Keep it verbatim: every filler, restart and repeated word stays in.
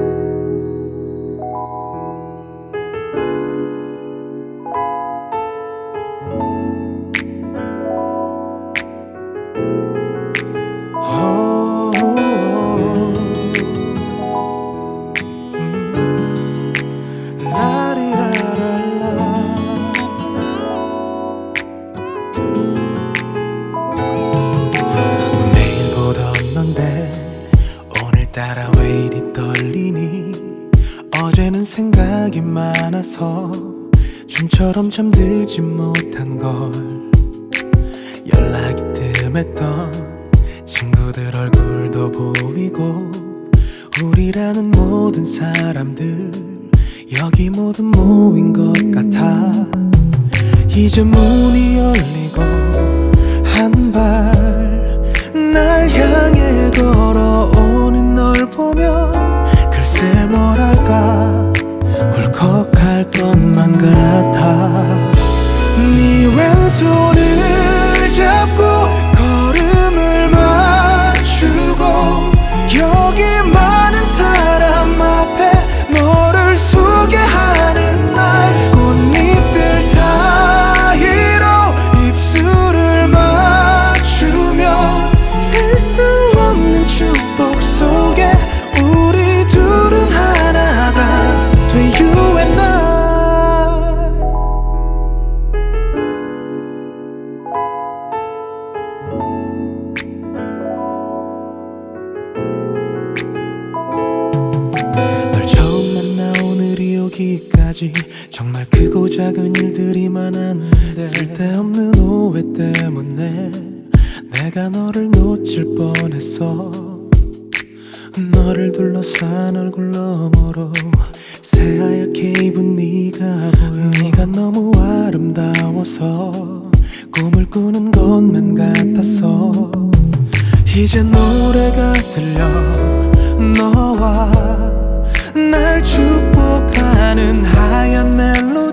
오늘따라 왜 이리 떨리니? 어제는 생각이 많아서 춤처럼 잠들지 못한 걸. 연락이 뜸했던 친구들 얼굴도 보이고 우리라는 모든 사람들 여기 모두 모인 것 같아. 이제 문이 열리고 한 발 날 향해 걸어오는 널 보면 글쎄 뭐랄까 울컥할 것만 같아. 네 왼손을 잡고 걸음을 맞추고 여기 많은 사람 앞에 너를 소개하는 날 꽃잎들 사이로 입술을 맞추며 셀 수 없는 축복 속에 우리 둘은 하나가 돼 you and I. 널 처음 만나 오늘이 오기까지 정말 크고 작은 일들이 많았는데 쓸데없는 오해 때문에 내가 너를 놓칠 뻔했어. 너를 둘러싼 얼굴 너머로 새하얗게 입은 네가 보여. 네가 너무 아름다워서 꿈을 꾸는 것만 같았어. 이제 노래가 들려 너와 날 축복하는 하얀 멜로디.